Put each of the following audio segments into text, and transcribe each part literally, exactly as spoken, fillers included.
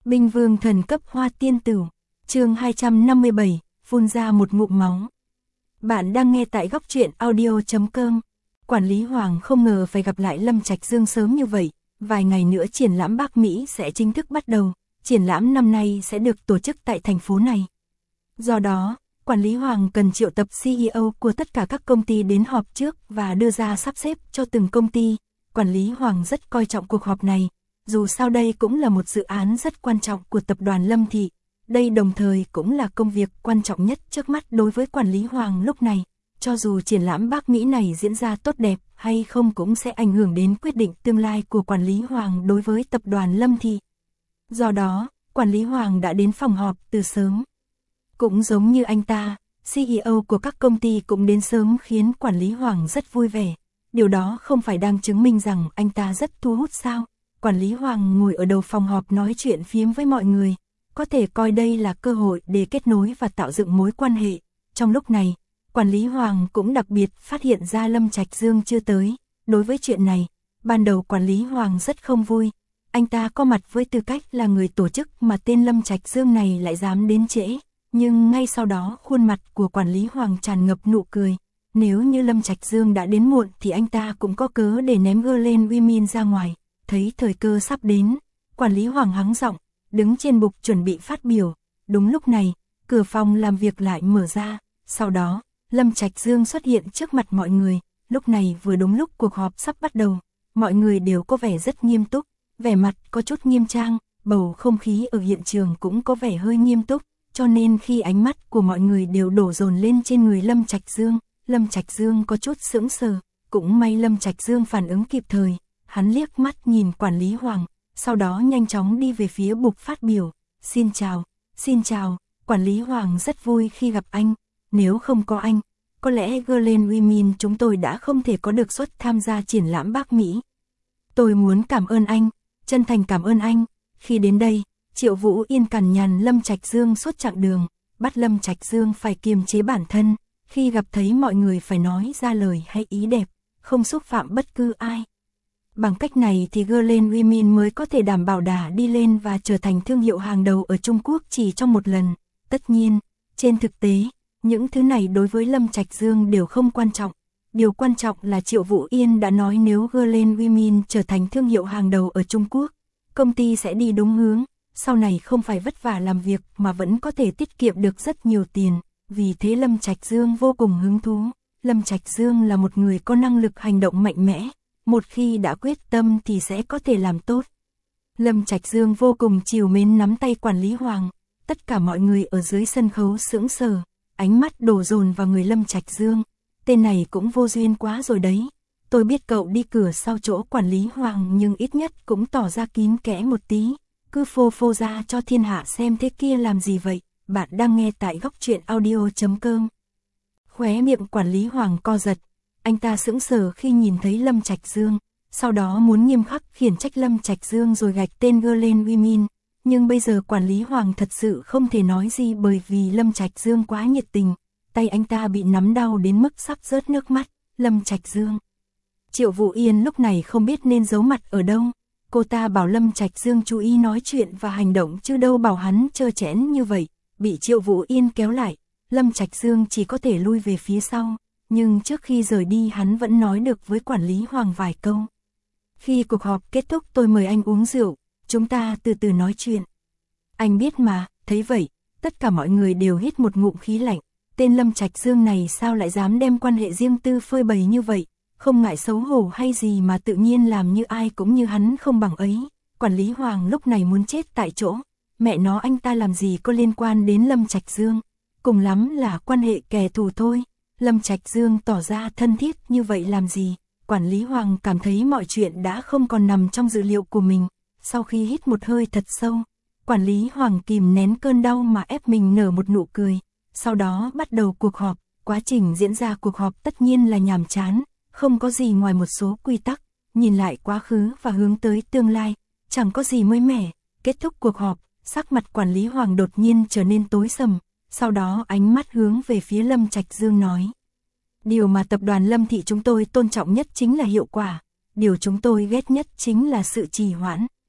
Binh vương thần cấp hoa tiên tử, chương hai trăm năm mươi bảy, phun ra một ngụm máu. Bạn đang nghe tại góc truyện audio chấm com. Quản lý Hoàng không ngờ phải gặp lại Lâm Trạch Dương sớm như vậy, vài ngày nữa triển lãm Bắc Mỹ sẽ chính thức bắt đầu, triển lãm năm nay sẽ được tổ chức tại thành phố này. Do đó, Quản lý Hoàng cần triệu tập xê e ô của tất cả các công ty đến họp trước và đưa ra sắp xếp cho từng công ty. Quản lý Hoàng rất coi trọng cuộc họp này, dù sao đây cũng là một dự án rất quan trọng của tập đoàn Lâm Thị. Đây đồng thời cũng là công việc quan trọng nhất trước mắt đối với Quản lý Hoàng lúc này. Cho dù triển lãm Bắc Mỹ này diễn ra tốt đẹp hay không cũng sẽ ảnh hưởng đến quyết định tương lai của Quản lý Hoàng đối với tập đoàn Lâm Thị. Do đó, Quản lý Hoàng đã đến phòng họp từ sớm. Cũng giống như anh ta, xê e ô của các công ty cũng đến sớm khiến Quản lý Hoàng rất vui vẻ. Điều đó không phải đang chứng minh rằng anh ta rất thu hút sao? Quản lý Hoàng ngồi ở đầu phòng họp nói chuyện phiếm với mọi người, có thể coi đây là cơ hội để kết nối và tạo dựng mối quan hệ. Trong lúc này, Quản lý Hoàng cũng đặc biệt phát hiện ra Lâm Trạch Dương chưa tới. Đối với chuyện này, ban đầu Quản lý Hoàng rất không vui. Anh ta có mặt với tư cách là người tổ chức mà tên Lâm Trạch Dương này lại dám đến trễ. Nhưng ngay sau đó khuôn mặt của Quản lý Hoàng tràn ngập nụ cười. Nếu như Lâm Trạch Dương đã đến muộn thì anh ta cũng có cớ để ném Glen Women ra ngoài. Thấy thời cơ sắp đến, Quản lý Hoàng hắng giọng, đứng trên bục chuẩn bị phát biểu. Đúng lúc này, cửa phòng làm việc lại mở ra. Sau đó, Lâm Trạch Dương xuất hiện trước mặt mọi người. Lúc này vừa đúng lúc cuộc họp sắp bắt đầu. Mọi người đều có vẻ rất nghiêm túc, vẻ mặt có chút nghiêm trang. Bầu không khí ở hiện trường cũng có vẻ hơi nghiêm túc. Cho nên khi ánh mắt của mọi người đều đổ dồn lên trên người Lâm Trạch Dương, Lâm Trạch Dương có chút sững sờ. Cũng may Lâm Trạch Dương phản ứng kịp thời. Hắn liếc mắt nhìn Quản lý Hoàng, sau đó nhanh chóng đi về phía bục phát biểu. Xin chào, xin chào, Quản lý Hoàng rất vui khi gặp anh. Nếu không có anh, có lẽ Glen Women chúng tôi đã không thể có được suất tham gia triển lãm Bắc Mỹ. Tôi muốn cảm ơn anh, chân thành cảm ơn anh. Khi đến đây, Triệu Vũ Yên cằn nhằn Lâm Trạch Dương suốt chặng đường, bắt Lâm Trạch Dương phải kiềm chế bản thân. Khi gặp thấy mọi người phải nói ra lời hay ý đẹp, không xúc phạm bất cứ ai. Bằng cách này thì Glen Women mới có thể đảm bảo đà đi lên và trở thành thương hiệu hàng đầu ở Trung Quốc chỉ trong một lần. Tất nhiên, trên thực tế, những thứ này đối với Lâm Trạch Dương đều không quan trọng. Điều quan trọng là Triệu Vũ Yên đã nói nếu Glen Women trở thành thương hiệu hàng đầu ở Trung Quốc, công ty sẽ đi đúng hướng, sau này không phải vất vả làm việc mà vẫn có thể tiết kiệm được rất nhiều tiền. Vì thế Lâm Trạch Dương vô cùng hứng thú. Lâm Trạch Dương là một người có năng lực hành động mạnh mẽ. Một khi đã quyết tâm thì sẽ có thể làm tốt. Lâm Trạch Dương vô cùng trìu mến nắm tay Quản lý Hoàng. Tất cả mọi người ở dưới sân khấu sững sờ, ánh mắt đổ dồn vào người Lâm Trạch Dương. Tên này cũng vô duyên quá rồi đấy. Tôi biết cậu đi cửa sau chỗ Quản lý Hoàng nhưng ít nhất cũng tỏ ra kín kẽ một tí. Cứ phô phô ra cho thiên hạ xem thế kia làm gì vậy. Bạn đang nghe tại góc truyện audio chấm com. Khóe miệng Quản lý Hoàng co giật. Anh ta sững sờ khi nhìn thấy Lâm Trạch Dương, sau đó muốn nghiêm khắc khiển trách Lâm Trạch Dương rồi gạch tên Glen Women. Nhưng bây giờ Quản lý Hoàng thật sự không thể nói gì bởi vì Lâm Trạch Dương quá nhiệt tình. Tay anh ta bị nắm đau đến mức sắp rớt nước mắt. Lâm Trạch Dương. Triệu Vũ Yên lúc này không biết nên giấu mặt ở đâu. Cô ta bảo Lâm Trạch Dương chú ý nói chuyện và hành động chứ đâu bảo hắn trơ trẽn như vậy. Bị Triệu Vũ Yên kéo lại, Lâm Trạch Dương chỉ có thể lui về phía sau. Nhưng trước khi rời đi hắn vẫn nói được với Quản lý Hoàng vài câu. Khi cuộc họp kết thúc tôi mời anh uống rượu, chúng ta từ từ nói chuyện. Anh biết mà, thấy vậy, tất cả mọi người đều hít một ngụm khí lạnh. Tên Lâm Trạch Dương này sao lại dám đem quan hệ riêng tư phơi bày như vậy, không ngại xấu hổ hay gì mà tự nhiên làm như ai cũng như hắn không bằng ấy. Quản lý Hoàng lúc này muốn chết tại chỗ, mẹ nó anh ta làm gì có liên quan đến Lâm Trạch Dương, cùng lắm là quan hệ kẻ thù thôi. Lâm Trạch Dương tỏ ra thân thiết như vậy làm gì? Quản lý Hoàng cảm thấy mọi chuyện đã không còn nằm trong dự liệu của mình. Sau khi hít một hơi thật sâu, Quản lý Hoàng kìm nén cơn đau mà ép mình nở một nụ cười. Sau đó bắt đầu cuộc họp. Quá trình diễn ra cuộc họp tất nhiên là nhàm chán, không có gì ngoài một số quy tắc. Nhìn lại quá khứ và hướng tới tương lai, chẳng có gì mới mẻ. Kết thúc cuộc họp, sắc mặt Quản lý Hoàng đột nhiên trở nên tối sầm. Sau đó ánh mắt hướng về phía Lâm Trạch Dương nói. Điều mà tập đoàn Lâm Thị chúng tôi tôn trọng nhất chính là hiệu quả. Điều chúng tôi ghét nhất chính là sự trì hoãn.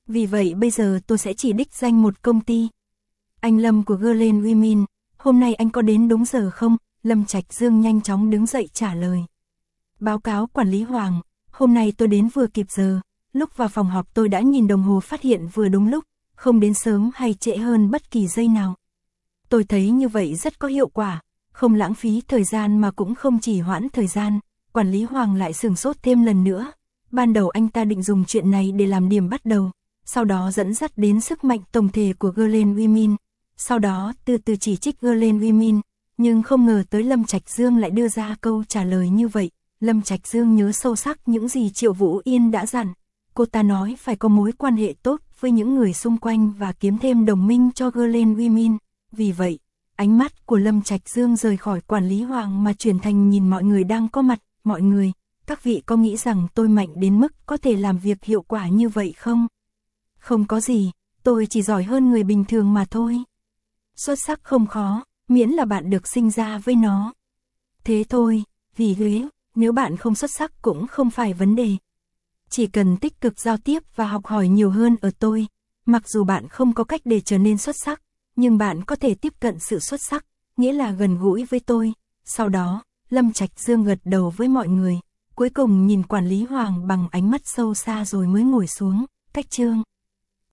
Vì vậy bây giờ tôi sẽ chỉ đích danh một công ty. Anh Lâm của Glen Women, hôm nay anh có đến đúng giờ không? Lâm Trạch Dương nhanh chóng đứng dậy trả lời. Báo cáo quản lý Hoàng, hôm nay tôi đến vừa kịp giờ, lúc vào phòng họp tôi đã nhìn đồng hồ phát hiện vừa đúng lúc, không đến sớm hay trễ hơn bất kỳ giây nào. Tôi thấy như vậy rất có hiệu quả, không lãng phí thời gian mà cũng không trì hoãn thời gian. Quản lý Hoàng lại sửng sốt thêm lần nữa. Ban đầu anh ta định dùng chuyện này để làm điểm bắt đầu, sau đó dẫn dắt đến sức mạnh tổng thể của Glen Women, sau đó từ từ chỉ trích Glen Women, nhưng không ngờ tới Lâm Trạch Dương lại đưa ra câu trả lời như vậy. Lâm Trạch Dương nhớ sâu sắc những gì Triệu Vũ Yên đã dặn. Cô ta nói phải có mối quan hệ tốt với những người xung quanh và kiếm thêm đồng minh cho Glen Women. Vì vậy, ánh mắt của Lâm Trạch Dương rời khỏi quản lý Hoàng mà chuyển thành nhìn mọi người đang có mặt. Mọi người, các vị có nghĩ rằng tôi mạnh đến mức có thể làm việc hiệu quả như vậy không? Không có gì, tôi chỉ giỏi hơn người bình thường mà thôi. Xuất sắc không khó, miễn là bạn được sinh ra với nó. Thế thôi, vì thế, nếu bạn không xuất sắc cũng không phải vấn đề. Chỉ cần tích cực giao tiếp và học hỏi nhiều hơn ở tôi, mặc dù bạn không có cách để trở nên xuất sắc, nhưng bạn có thể tiếp cận sự xuất sắc, nghĩa là gần gũi với tôi. Sau đó, Lâm Trạch Dương gật đầu với mọi người, cuối cùng nhìn quản lý Hoàng bằng ánh mắt sâu xa rồi mới ngồi xuống. Cách chương